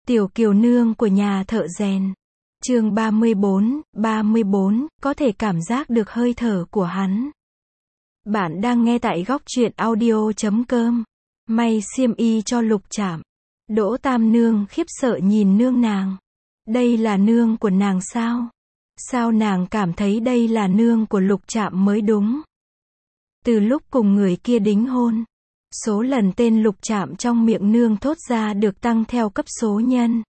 Tiểu kiều nương của nhà thợ rèn. Chương 34, có thể cảm giác được hơi thở của hắn. Bạn đang nghe tại góc truyện audio.com. May xiêm y cho Lục Trạm. Đỗ Tam Nương khiếp sợ nhìn nương nàng. Đây là nương của nàng sao? Sao nàng cảm thấy đây là nương của Lục Trạm mới đúng? Từ lúc cùng người kia đính hôn, số lần tên Lục Trạm trong miệng nương thốt ra được tăng theo cấp số nhân.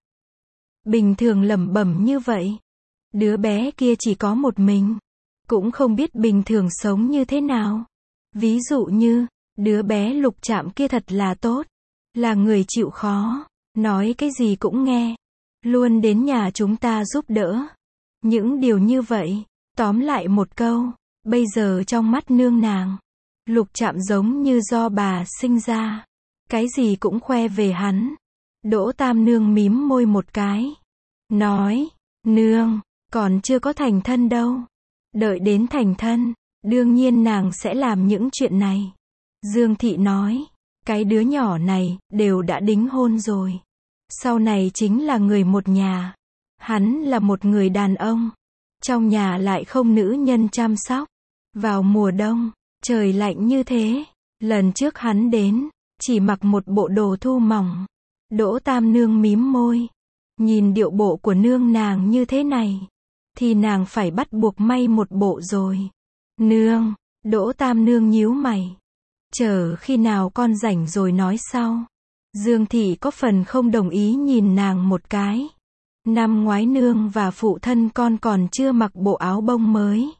Bình thường lẩm bẩm như vậy. Đứa bé kia chỉ có một mình. Cũng không biết bình thường sống như thế nào. Ví dụ như, đứa bé Lục Trạm kia thật là tốt. Là người chịu khó. Nói cái gì cũng nghe. Luôn đến nhà chúng ta giúp đỡ. Những điều như vậy. Tóm lại một câu. Bây giờ trong mắt nương nàng, Lục Trạm giống như do bà sinh ra. Cái gì cũng khoe về hắn. Đỗ Tam Nương mím môi một cái. Nói, nương, còn chưa có thành thân đâu. Đợi đến thành thân, đương nhiên nàng sẽ làm những chuyện này. Dương Thị nói, cái đứa nhỏ này, đều đã đính hôn rồi. Sau này chính là người một nhà. Hắn là một người đàn ông. Trong nhà lại không nữ nhân chăm sóc. Vào mùa đông, trời lạnh như thế. Lần trước hắn đến, chỉ mặc một bộ đồ thu mỏng. Đỗ Tam Nương mím môi. Nhìn điệu bộ của nương nàng như thế này, thì nàng phải bắt buộc may một bộ rồi. Nương, Đỗ Tam Nương nhíu mày. Chờ khi nào con rảnh rồi nói sau. Dương Thị có phần không đồng ý nhìn nàng một cái. Năm ngoái nương và phụ thân con còn chưa mặc bộ áo bông mới.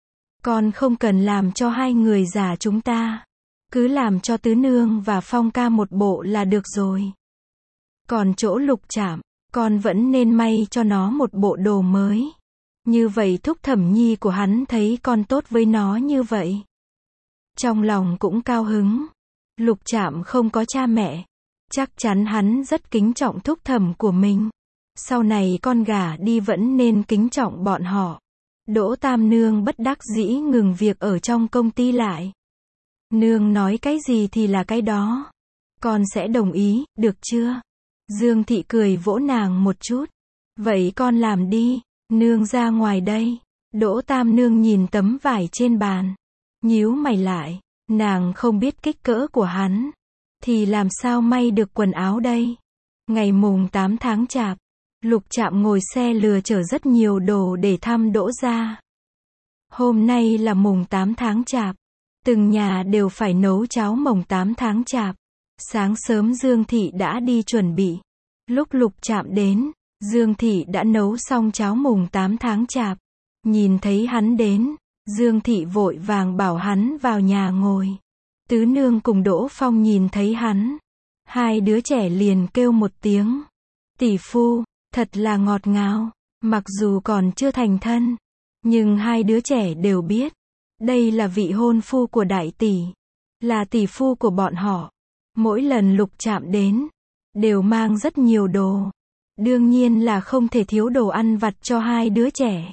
Con không cần làm cho hai người già chúng ta. Cứ làm cho Tứ Nương và Phong ca một bộ là được rồi. Còn chỗ Lục Trạm, con vẫn nên may cho nó một bộ đồ mới. Như vậy Thúc Thẩm Nhi của hắn thấy con tốt với nó như vậy. Trong lòng cũng cao hứng. Lục Trạm không có cha mẹ. Chắc chắn hắn rất kính trọng Thúc Thẩm của mình. Sau này con gả đi vẫn nên kính trọng bọn họ. Đỗ Tam Nương bất đắc dĩ ngừng việc ở trong công ty lại. Nương nói cái gì thì là cái đó. Con sẽ đồng ý, được chưa? Dương Thị cười vỗ nàng một chút. Vậy con làm đi, nương ra ngoài đây. Đỗ Tam Nương nhìn tấm vải trên bàn. Nhíu mày lại, nàng không biết kích cỡ của hắn. Thì làm sao may được quần áo đây? Ngày mùng 8 tháng Chạp, Lục Trạm ngồi xe lừa chở rất nhiều đồ để thăm Đỗ gia. Hôm nay là mùng 8 tháng Chạp. Từng nhà đều phải nấu cháo mồng 8 tháng Chạp. Sáng sớm Dương Thị đã đi chuẩn bị. Lúc Lục Trạm đến, Dương Thị đã nấu xong cháo mùng 8 tháng Chạp. Nhìn thấy hắn đến, Dương Thị vội vàng bảo hắn vào nhà ngồi. Tứ Nương cùng Đỗ Phong nhìn thấy hắn. Hai đứa trẻ liền kêu một tiếng. Tỷ phu, thật là ngọt ngào. Mặc dù còn chưa thành thân, nhưng hai đứa trẻ đều biết. Đây là vị hôn phu của đại tỷ. Là tỷ phu của bọn họ. Mỗi lần Lục Trạm đến, đều mang rất nhiều đồ. Đương nhiên là không thể thiếu đồ ăn vặt cho hai đứa trẻ.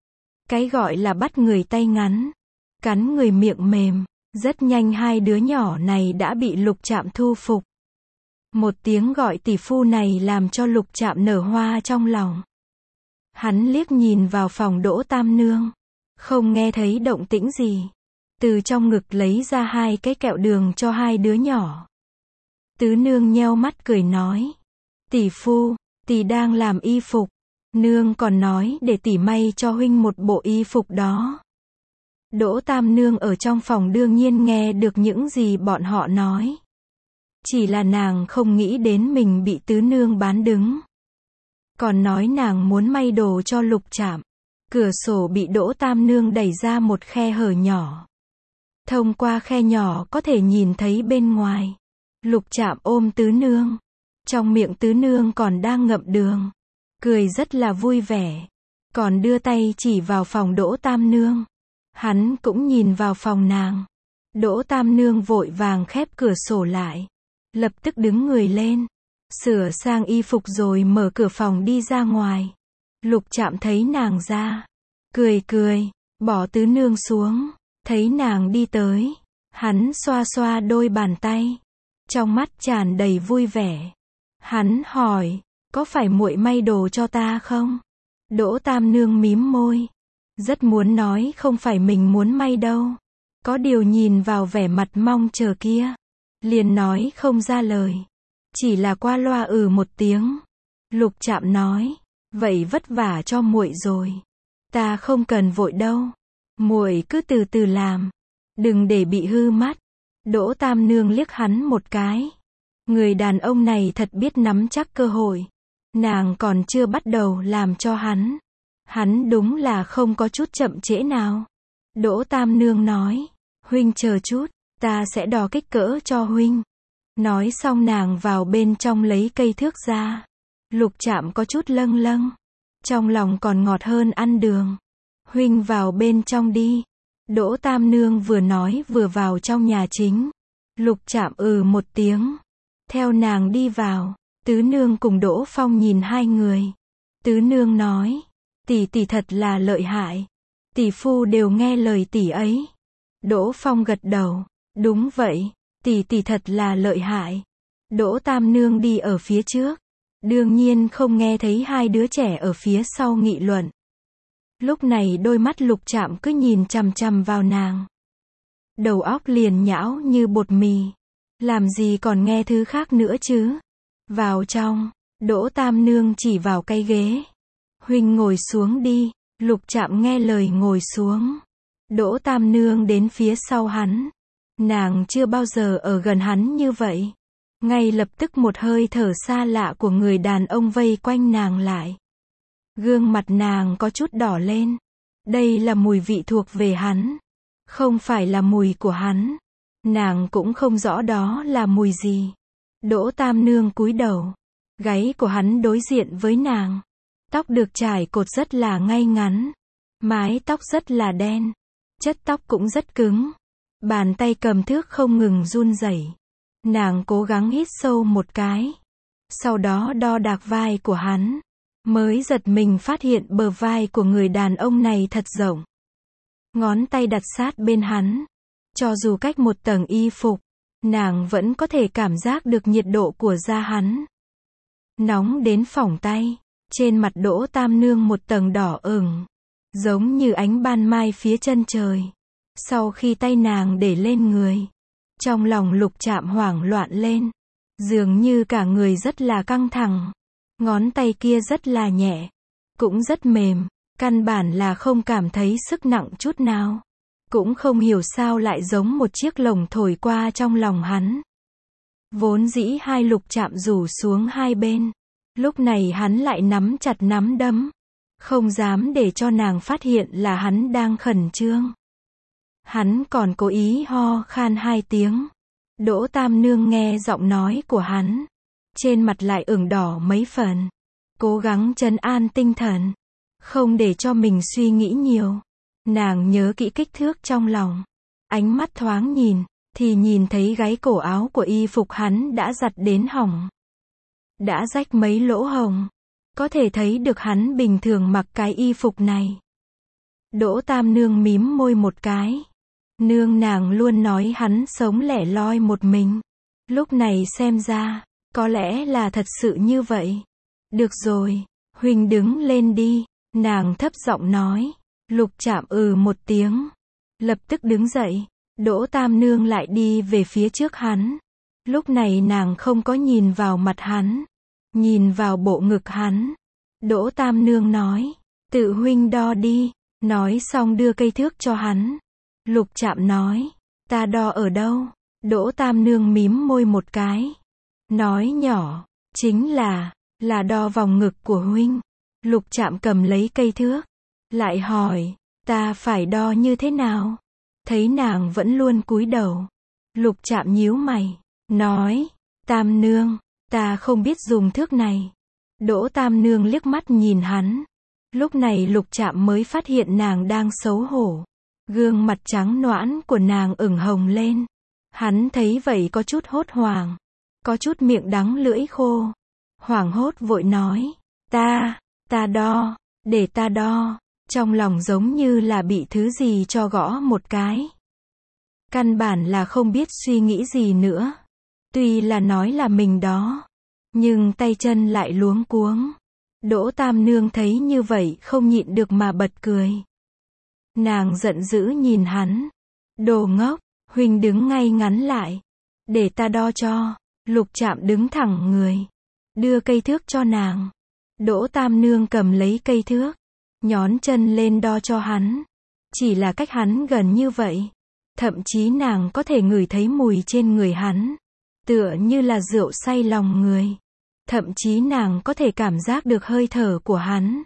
Cái gọi là bắt người tay ngắn, cắn người miệng mềm. Rất nhanh hai đứa nhỏ này đã bị Lục Trạm thu phục. Một tiếng gọi tỷ phu này làm cho Lục Trạm nở hoa trong lòng. Hắn liếc nhìn vào phòng Đỗ Tam Nương. Không nghe thấy động tĩnh gì. Từ trong ngực lấy ra hai cái kẹo đường cho hai đứa nhỏ. Tứ Nương nheo mắt cười nói. Tỷ phu, tỷ đang làm y phục. Nương còn nói để tỷ may cho huynh một bộ y phục đó. Đỗ Tam Nương ở trong phòng đương nhiên nghe được những gì bọn họ nói. Chỉ là nàng không nghĩ đến mình bị Tứ Nương bán đứng. Còn nói nàng muốn may đồ cho Lục Trạm. Cửa sổ bị Đỗ Tam Nương đẩy ra một khe hở nhỏ. Thông qua khe nhỏ có thể nhìn thấy bên ngoài. Lục Trạm ôm Tứ Nương. Trong miệng Tứ Nương còn đang ngậm đường. Cười rất là vui vẻ. Còn đưa tay chỉ vào phòng Đỗ Tam Nương. Hắn cũng nhìn vào phòng nàng. Đỗ Tam Nương vội vàng khép cửa sổ lại. Lập tức đứng người lên. Sửa sang y phục rồi mở cửa phòng đi ra ngoài. Lục Trạm thấy nàng ra. Cười cười, bỏ Tứ Nương xuống. Thấy nàng đi tới. Hắn xoa xoa đôi bàn tay. Trong mắt tràn đầy vui vẻ. Hắn hỏi, có phải muội may đồ cho ta không? Đỗ Tam Nương mím môi, rất muốn nói không phải mình muốn may đâu. Có điều nhìn vào vẻ mặt mong chờ kia, liền nói không ra lời. Chỉ là qua loa một tiếng. Lục Trạm nói, vậy vất vả cho muội rồi. Ta không cần vội đâu. Muội cứ từ từ làm. Đừng để bị hư mắt. Đỗ Tam Nương liếc hắn một cái. Người đàn ông này thật biết nắm chắc cơ hội. Nàng còn chưa bắt đầu làm cho hắn. Hắn đúng là không có chút chậm trễ nào. Đỗ Tam Nương nói, huynh chờ chút, ta sẽ đo kích cỡ cho huynh. Nói xong nàng vào bên trong lấy cây thước ra. Lục Trạm có chút lâng lâng. Trong lòng còn ngọt hơn ăn đường. Huynh vào bên trong đi. Đỗ Tam Nương vừa nói vừa vào trong nhà chính. Lục Trạm một tiếng. Theo nàng đi vào. Tứ Nương cùng Đỗ Phong nhìn hai người. Tứ Nương nói, tỷ tỷ thật là lợi hại. Tỷ phu đều nghe lời tỷ ấy. Đỗ Phong gật đầu. Đúng vậy, tỷ tỷ thật là lợi hại. Đỗ Tam Nương đi ở phía trước. Đương nhiên không nghe thấy hai đứa trẻ ở phía sau nghị luận. Lúc này đôi mắt Lục Trạm cứ nhìn chằm chằm vào nàng. Đầu óc liền nhão như bột mì. Làm gì còn nghe thứ khác nữa chứ? Vào trong, Đỗ Tam Nương chỉ vào cái ghế. Huynh ngồi xuống đi. Lục Trạm nghe lời ngồi xuống. Đỗ Tam Nương đến phía sau hắn. Nàng chưa bao giờ ở gần hắn như vậy. Ngay lập tức một hơi thở xa lạ của người đàn ông vây quanh nàng lại. Gương mặt nàng có chút đỏ lên. Đây là mùi vị thuộc về hắn. Không phải là mùi của hắn. Nàng cũng không rõ đó là mùi gì. Đỗ Tam Nương cúi đầu. Gáy của hắn đối diện với nàng. Tóc được trải cột rất là ngay ngắn. Mái tóc rất là đen. Chất tóc cũng rất cứng. Bàn tay cầm thước không ngừng run rẩy. Nàng cố gắng hít sâu một cái. Sau đó đo đạc vai của hắn. Mới giật mình phát hiện bờ vai của người đàn ông này thật rộng. Ngón tay đặt sát bên hắn. Cho dù cách một tầng y phục, nàng vẫn có thể cảm giác được nhiệt độ của da hắn. Nóng đến phỏng tay. Trên mặt Đỗ Tam Nương một tầng đỏ ửng. Giống như ánh ban mai phía chân trời. Sau khi tay nàng để lên người. Trong lòng Lục Trạm hoảng loạn lên. Dường như cả người rất là căng thẳng. Ngón tay kia rất là nhẹ. Cũng rất mềm. Căn bản là không cảm thấy sức nặng chút nào. Cũng không hiểu sao lại giống một chiếc lồng thổi qua trong lòng hắn. Vốn dĩ hai Lục Trạm rủ xuống hai bên. Lúc này hắn lại nắm chặt nắm đấm. Không dám để cho nàng phát hiện là hắn đang khẩn trương. Hắn còn cố ý ho khan hai tiếng. Đỗ Tam Nương nghe giọng nói của hắn. Trên mặt lại ửng đỏ mấy phần. Cố gắng trấn an tinh thần. Không để cho mình suy nghĩ nhiều. Nàng nhớ kỹ kích thước trong lòng. Ánh mắt thoáng nhìn. Thì nhìn thấy gáy cổ áo của y phục hắn đã giặt đến hỏng. Đã rách mấy lỗ hồng. Có thể thấy được hắn bình thường mặc cái y phục này. Đỗ Tam Nương mím môi một cái. Nương nàng luôn nói hắn sống lẻ loi một mình. Lúc này xem ra, có lẽ là thật sự như vậy. Được rồi, huynh đứng lên đi. Nàng thấp giọng nói. Lục Trạm một tiếng. Lập tức đứng dậy. Đỗ Tam Nương lại đi về phía trước hắn. Lúc này nàng không có nhìn vào mặt hắn. Nhìn vào bộ ngực hắn. Đỗ Tam Nương nói. Tự huynh đo đi. Nói xong đưa cây thước cho hắn. Lục Trạm nói. Ta đo ở đâu? Đỗ Tam Nương mím môi một cái. Nói nhỏ. Chính là đo vòng ngực của huynh. Lục Trạm cầm lấy cây thước. Lại hỏi. Ta phải đo như thế nào? Thấy nàng vẫn luôn cúi đầu. Lục Trạm nhíu mày. Nói. Tam Nương. Ta không biết dùng thước này. Đỗ Tam Nương liếc mắt nhìn hắn. Lúc này Lục Trạm mới phát hiện nàng đang xấu hổ. Gương mặt trắng nõn của nàng ửng hồng lên. Hắn thấy vậy có chút hốt hoảng. Có chút miệng đắng lưỡi khô. Hoảng hốt vội nói. Ta đo. Để ta đo. Trong lòng giống như là bị thứ gì cho gõ một cái. Căn bản là không biết suy nghĩ gì nữa. Tuy là nói là mình đó. nhưng tay chân lại luống cuống. Đỗ Tam Nương thấy như vậy không nhịn được mà bật cười. Nàng giận dữ nhìn hắn. Đồ ngốc, huynh đứng ngay ngắn lại. Để ta đo cho. Lục Trạm đứng thẳng người. Đưa cây thước cho nàng. Đỗ Tam Nương cầm lấy cây thước. Nhón chân lên đo cho hắn. Chỉ là cách hắn gần như vậy. Thậm chí nàng có thể ngửi thấy mùi trên người hắn. Tựa như là rượu say lòng người. Thậm chí nàng có thể cảm giác được hơi thở của hắn.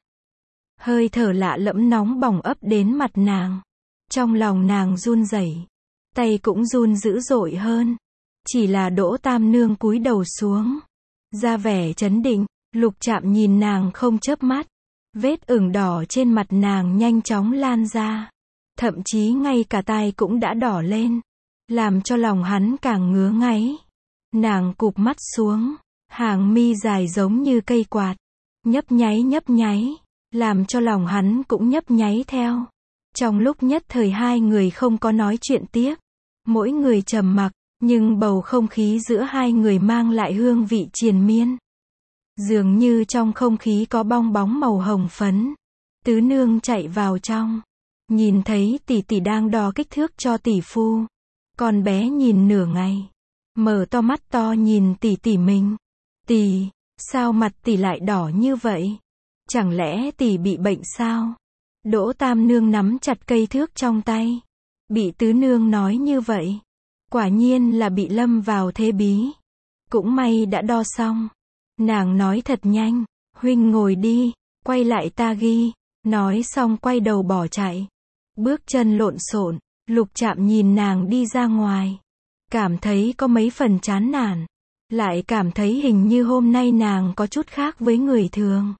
Hơi thở lạ lẫm nóng bỏng ấp đến mặt nàng. Trong lòng nàng run rẩy, tay cũng run dữ dội hơn. Chỉ là Đỗ Tam Nương cúi đầu xuống, ra vẻ trấn định. Lục Trạm nhìn nàng không chớp mắt. Vết ửng đỏ trên mặt nàng nhanh chóng lan ra. Thậm chí ngay cả tai cũng đã đỏ lên. Làm cho lòng hắn càng ngứa ngáy. Nàng cụp mắt xuống. Hàng mi dài giống như cây quạt. Nhấp nháy. Làm cho lòng hắn cũng nhấp nháy theo. Trong lúc nhất thời hai người không có nói chuyện tiếp. Mỗi người trầm mặc. Nhưng bầu không khí giữa hai người mang lại hương vị triền miên. Dường như trong không khí có bong bóng màu hồng phấn. Tứ Nương chạy vào trong. Nhìn thấy tỷ tỷ đang đo kích thước cho tỷ phu. Con bé nhìn nửa ngày. Mở to mắt to nhìn tỷ tỷ mình. Tỷ, sao mặt tỷ lại đỏ như vậy? Chẳng lẽ tỷ bị bệnh sao? Đỗ Tam Nương nắm chặt cây thước trong tay. Bị Tứ Nương nói như vậy. Quả nhiên là bị lâm vào thế bí. Cũng may đã đo xong. Nàng nói thật nhanh. Huynh ngồi đi, quay lại ta ghi. Nói xong quay đầu bỏ chạy. Bước chân lộn xộn. Lục Trạm nhìn nàng đi ra ngoài. Cảm thấy có mấy phần chán nản. Lại cảm thấy hình như hôm nay nàng có chút khác với người thường.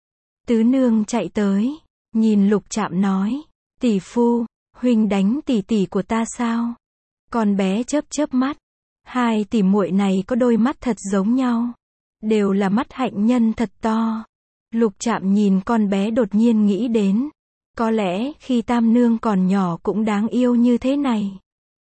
Tứ Nương chạy tới. Nhìn Lục Trạm nói. Tỷ phu, huynh đánh tỷ tỷ của ta sao? Con bé chớp mắt. Hai tỷ muội này có đôi mắt thật giống nhau. Đều là mắt hạnh nhân thật to. Lục Trạm nhìn con bé đột nhiên nghĩ đến. Có lẽ khi Tam Nương còn nhỏ cũng đáng yêu như thế này.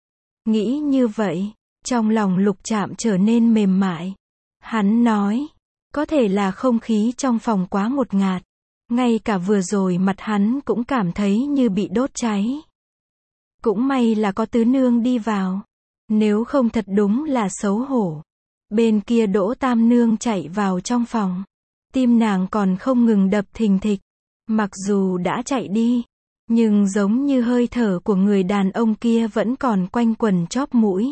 Nghĩ như vậy, trong lòng Lục Trạm trở nên mềm mại. Hắn nói, có thể là không khí trong phòng quá ngột ngạt. Ngay cả vừa rồi mặt hắn cũng cảm thấy như bị đốt cháy. Cũng may là có Tứ Nương đi vào. Nếu không thật đúng là xấu hổ. Bên kia Đỗ Tam Nương chạy vào trong phòng. Tim nàng còn không ngừng đập thình thịch. Mặc dù đã chạy đi, nhưng giống như hơi thở của người đàn ông kia vẫn còn quanh quẩn chóp mũi.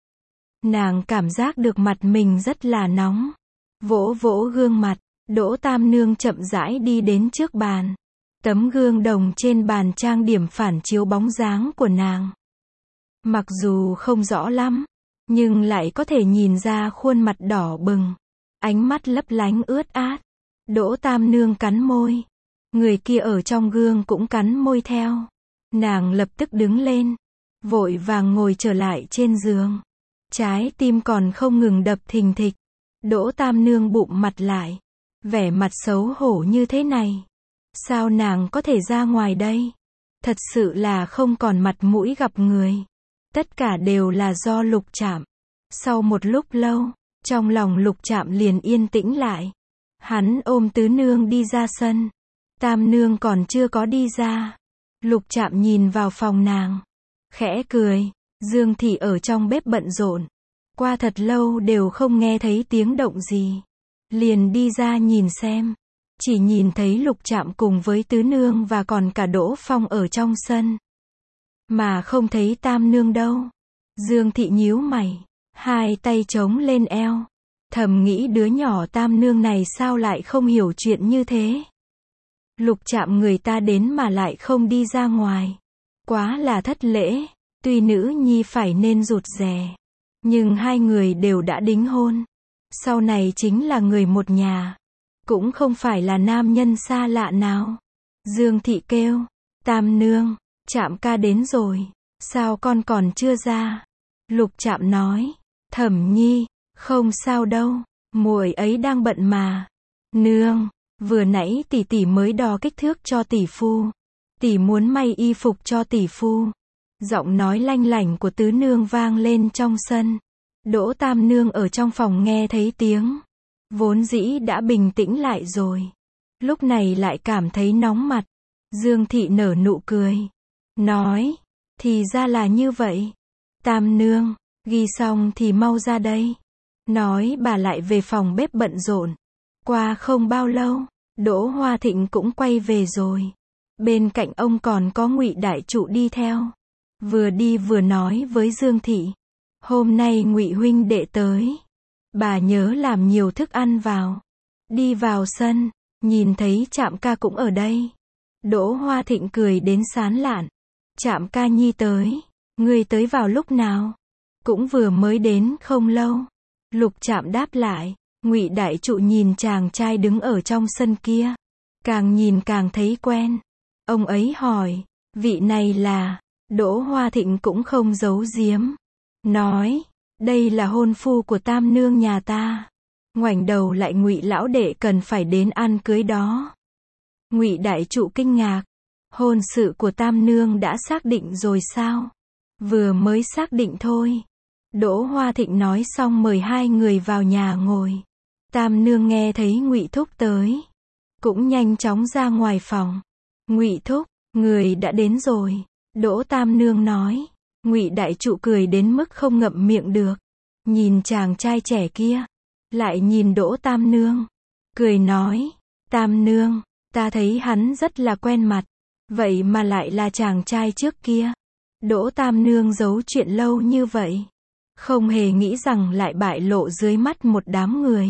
Nàng cảm giác được mặt mình rất là nóng. Vỗ vỗ gương mặt, Đỗ Tam Nương chậm rãi đi đến trước bàn. Tấm gương đồng trên bàn trang điểm phản chiếu bóng dáng của nàng. Mặc dù không rõ lắm, nhưng lại có thể nhìn ra khuôn mặt đỏ bừng. Ánh mắt lấp lánh ướt át. Đỗ Tam Nương cắn môi. Người kia ở trong gương cũng cắn môi theo. Nàng lập tức đứng lên. Vội vàng ngồi trở lại trên giường. Trái tim còn không ngừng đập thình thịch. Đỗ Tam Nương bụm mặt lại. Vẻ mặt xấu hổ như thế này. Sao nàng có thể ra ngoài đây? Thật sự là không còn mặt mũi gặp người. Tất cả đều là do Lục Trạm. Sau một lúc lâu, trong lòng Lục Trạm liền yên tĩnh lại. Hắn ôm Tứ Nương đi ra sân. Tam Nương còn chưa có đi ra. Lục Trạm nhìn vào phòng nàng. Khẽ cười. Dương Thị ở trong bếp bận rộn. Qua thật lâu đều không nghe thấy tiếng động gì. Liền đi ra nhìn xem. Chỉ nhìn thấy Lục Trạm cùng với Tứ Nương và còn cả Đỗ Phong ở trong sân. Mà không thấy Tam Nương đâu. Dương Thị nhíu mày. Hai tay chống lên eo. Thầm nghĩ đứa nhỏ Tam Nương này sao lại không hiểu chuyện như thế. Lục Trạm người ta đến mà lại không đi ra ngoài. Quá là thất lễ. Tuy nữ nhi phải nên rụt rè. Nhưng hai người đều đã đính hôn. Sau này chính là người một nhà. Cũng không phải là nam nhân xa lạ nào. Dương Thị kêu. Tam Nương, Trạm ca đến rồi. Sao con còn chưa ra? Lục Trạm nói. Thẩm nhi, không sao đâu. Muội ấy đang bận mà. Nương, vừa nãy tỷ tỷ mới đo kích thước cho tỷ phu. Tỷ muốn may y phục cho tỷ phu. Giọng nói lanh lảnh của Tứ Nương vang lên trong sân. Đỗ Tam Nương ở trong phòng nghe thấy tiếng. vốn dĩ đã bình tĩnh lại rồi. Lúc này lại cảm thấy nóng mặt. Dương Thị nở nụ cười. Nói, thì ra là như vậy. Tam nương, ghi xong thì mau ra đây. Nói bà lại về phòng bếp bận rộn. Qua không bao lâu, Đỗ Hoa Thịnh cũng quay về rồi. Bên cạnh ông còn có Ngụy Đại Trụ đi theo. Vừa đi vừa nói với Dương Thị. Hôm nay Ngụy huynh đệ tới. Bà nhớ làm nhiều thức ăn vào. Đi vào sân, nhìn thấy Trạm ca cũng ở đây. Đỗ Hoa Thịnh cười đến sán lạn. Trạm ca nhi tới. Ngươi tới vào lúc nào? Cũng vừa mới đến không lâu. Lục Trạm đáp lại. Ngụy Đại Trụ nhìn chàng trai đứng ở trong sân kia. Càng nhìn càng thấy quen. Ông ấy hỏi, vị này là... Đỗ Hoa Thịnh cũng không giấu giếm. Nói, đây là hôn phu của Tam nương nhà ta. Ngoảnh đầu lại, Ngụy lão đệ cần phải đến ăn cưới đó. Ngụy Đại Trụ kinh ngạc. Hôn sự của Tam nương đã xác định rồi sao? Vừa mới xác định thôi. Đỗ Hoa Thịnh nói xong mời hai người vào nhà ngồi. Tam nương nghe thấy Ngụy thúc tới, cũng nhanh chóng ra ngoài phòng. Ngụy thúc, người đã đến rồi. Đỗ Tam nương nói. Ngụy Đại Trụ cười đến mức không ngậm miệng được. Nhìn chàng trai trẻ kia, lại nhìn Đỗ Tam nương, cười nói, Tam nương, ta thấy hắn rất là quen mặt, vậy mà lại là chàng trai trước kia. Đỗ Tam nương giấu chuyện lâu như vậy, không hề nghĩ rằng lại bại lộ dưới mắt một đám người.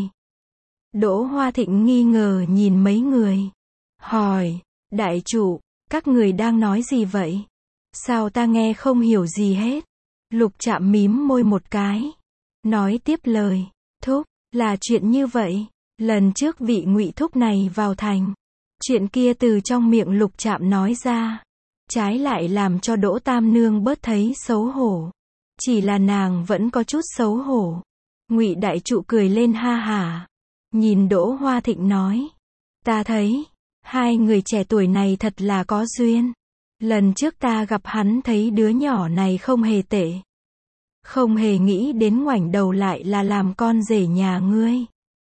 Đỗ Hoa Thịnh nghi ngờ nhìn mấy người, hỏi, Đại Trụ, các người đang nói gì vậy? Sao ta nghe không hiểu gì hết? Lục Trạm mím môi một cái, nói tiếp lời, thúc, là chuyện như vậy. Lần trước vị Ngụy thúc này vào thành, chuyện kia từ trong miệng Lục Trạm nói ra, trái lại làm cho Đỗ Tam nương bớt thấy xấu hổ. Chỉ là nàng vẫn có chút xấu hổ. Ngụy Đại Trụ cười lên ha hả, nhìn Đỗ Hoa Thịnh nói, ta thấy hai người trẻ tuổi này thật là có duyên. Lần trước ta gặp hắn thấy đứa nhỏ này không hề tệ. Không hề nghĩ đến ngoảnh đầu lại là làm con rể nhà ngươi.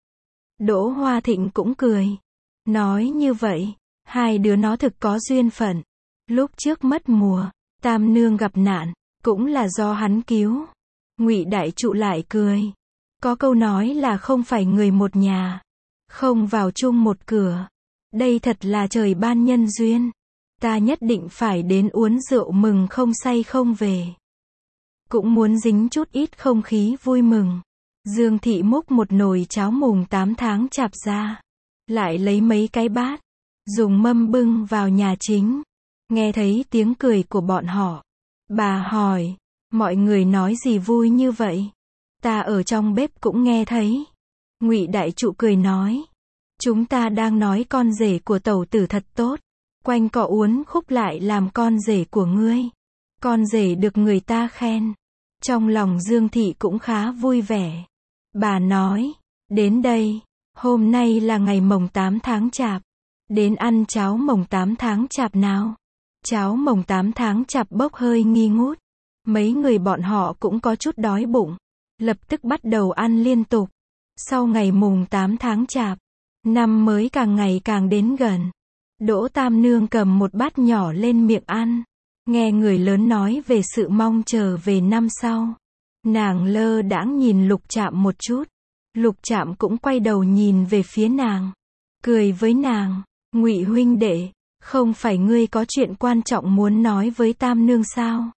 Đỗ Hoa Thịnh cũng cười. Nói như vậy, hai đứa nó thực có duyên phận. Lúc trước mất mùa, Tam nương gặp nạn, cũng là do hắn cứu. Ngụy Đại Trụ lại cười. Có câu nói là không phải người một nhà, không vào chung một cửa. Đây thật là trời ban nhân duyên. Ta nhất định phải đến uống rượu mừng không say không về. Cũng muốn dính chút ít không khí vui mừng. Dương Thị múc một nồi cháo mùng 8 tháng chạp ra. Lại lấy mấy cái bát, dùng mâm bưng vào nhà chính. Nghe thấy tiếng cười của bọn họ. Bà hỏi, mọi người nói gì vui như vậy? Ta ở trong bếp cũng nghe thấy. Ngụy Đại Trụ cười nói, chúng ta đang nói con rể của tẩu tử thật tốt. Quanh cọ uốn khúc lại làm con rể của ngươi. Con rể được người ta khen. Trong lòng Dương Thị cũng khá vui vẻ. Bà nói, đến đây, hôm nay là ngày mồng 8 tháng chạp. Đến ăn cháo mồng 8 tháng chạp nào. Cháo mồng 8 tháng chạp bốc hơi nghi ngút. Mấy người bọn họ cũng có chút đói bụng. Lập tức bắt đầu ăn liên tục. Sau ngày mùng 8 tháng chạp, năm mới càng ngày càng đến gần. Đỗ Tam nương cầm một bát nhỏ lên miệng ăn. Nghe người lớn nói về sự mong chờ về năm sau. Nàng lơ đãng nhìn Lục Trạm một chút. Lục Trạm cũng quay đầu nhìn về phía nàng. Cười với nàng, Ngụy huynh đệ, không phải ngươi có chuyện quan trọng muốn nói với Tam nương sao?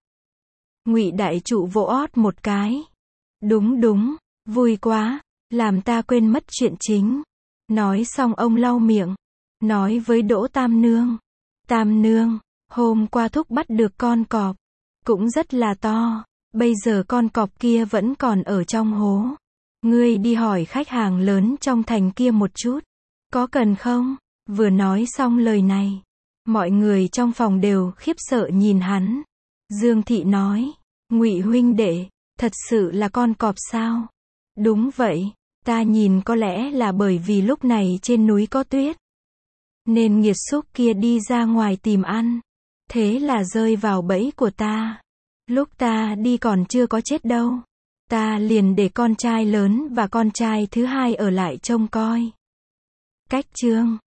Ngụy Đại Trụ vỗ ót một cái. Đúng đúng, vui quá, làm ta quên mất chuyện chính. Nói xong ông lau miệng. Nói với Đỗ Tam nương. Tam nương, hôm qua thúc bắt được con cọp. Cũng rất là to. Bây giờ con cọp kia vẫn còn ở trong hố. Ngươi đi hỏi khách hàng lớn trong thành kia một chút. Có cần không? Vừa nói xong lời này, mọi người trong phòng đều khiếp sợ nhìn hắn. Dương Thị nói, Ngụy huynh đệ, thật sự là con cọp sao? Đúng vậy, ta nhìn có lẽ là bởi vì lúc này trên núi có tuyết. Nên nghiệt xúc kia đi ra ngoài tìm ăn. Thế là rơi vào bẫy của ta. Lúc ta đi còn chưa có chết đâu. Ta liền để con trai lớn và con trai thứ hai ở lại trông coi. Cách chương